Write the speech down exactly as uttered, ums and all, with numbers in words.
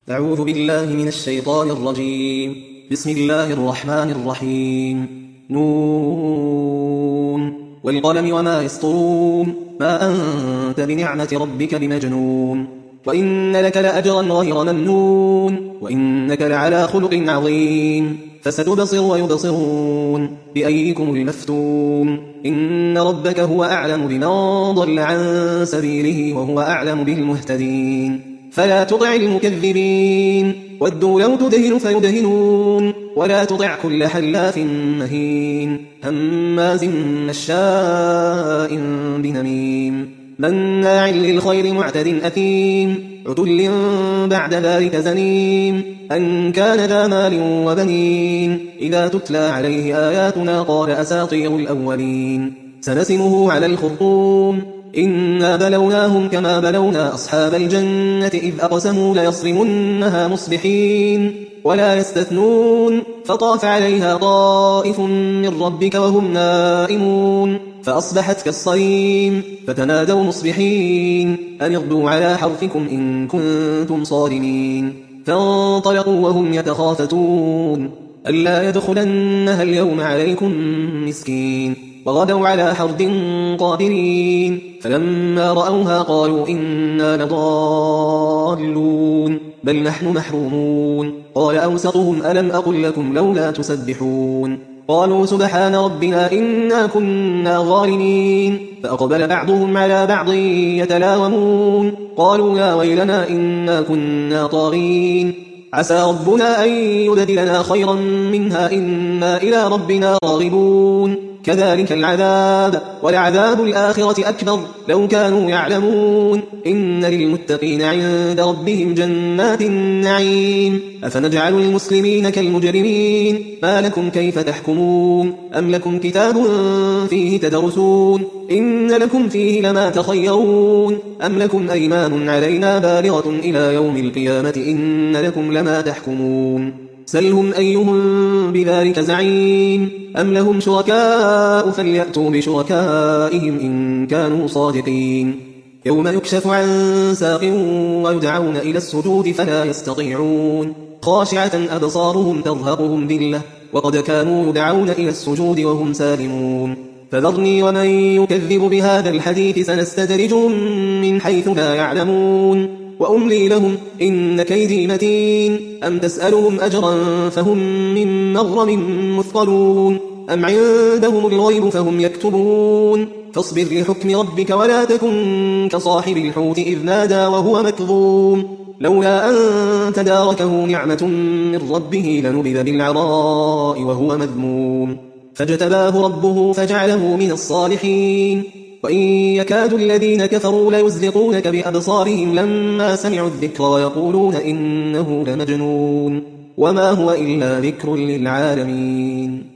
أعوذ بالله من الشيطان الرجيم. بسم الله الرحمن الرحيم. نون والقلم وما يسطرون ما أنت بنعمة ربك بمجنون وإن لك لأجرا غير ممنون وإنك لعلى خلق عظيم فستبصر ويبصرون بأيكم المفتون إن ربك هو أعلم بمن ضل عن سبيله وهو أعلم بالمهتدين فلا تطع المكذبين ودوا لو تدهن فيدهنون ولا تطع كل حلاف مهين هماز مشاء بنميم مناع للخير معتد أثيم عتل بعد ذلك زنيم أن كان ذا مال وبنين إذا تتلى عليه آياتنا قال أساطير الأولين سنسمه على الخرطوم إنا بلوناهم كما بلونا أصحاب الجنة إذ أقسموا ليصرمنها مصبحين ولا يستثنون فطاف عليها طائف من ربك وهم نائمون فأصبحت كالصريم فتنادوا مصبحين أن اغدوا على حرثكم إن كنتم صارمين فانطلقوا وهم يتخافتون ألا يدخلنها اليوم عليكم مسكين وغدوا على حرد قادرين فلما رأوها قالوا إنا لضالون بل نحن محرومون قال أوسطهم ألم أقل لكم لولا تسبحون قالوا سبحان ربنا إنا كنا ظالمين فأقبل بعضهم على بعض يتلاومون قالوا يا ويلنا إنا كنا طاغين عسى ربنا أن يبدلنا خيرا منها إنا إلى ربنا راغبون كذلك العذاب ولعذاب الآخرة أكبر لو كانوا يعلمون إن للمتقين عند ربهم جنات النعيم أفنجعل المسلمين كالمجرمين ما لكم كيف تحكمون أم لكم كتاب فيه تدرسون إن لكم فيه لما تخيرون أم لكم أيمان علينا بالغة إلى يوم القيامة إن لكم لما تحكمون سلهم أيهم بذلك زعيم أم لهم شركاء فليأتوا بشركائهم إن كانوا صادقين يوم يكشف عن ساق ويدعون إلى السجود فلا يستطيعون خاشعة أبصارهم ترهقهم ذلة وقد كانوا يدعون إلى السجود وهم سالمون فذرني ومن يكذب بهذا الحديث سنستدرجهم من حيث لا يعلمون وأملي لهم إن كيدي متين أم تسألهم أجرا فهم من مغرم مثقلون أم عندهم الغيب فهم يكتبون فاصبر لحكم ربك ولا تكن كصاحب الحوت إذ نادى وهو مكظوم لولا أن تداركه نعمة من ربه لنبذ بالعراء وهو مذموم فاجتباه ربه فجعله من الصالحين وإن يكاد الذين كفروا ليزلقونك بأبصارهم لما سمعوا الذكر ويقولون إنه لمجنون وما هو إلا ذكر للعالمين.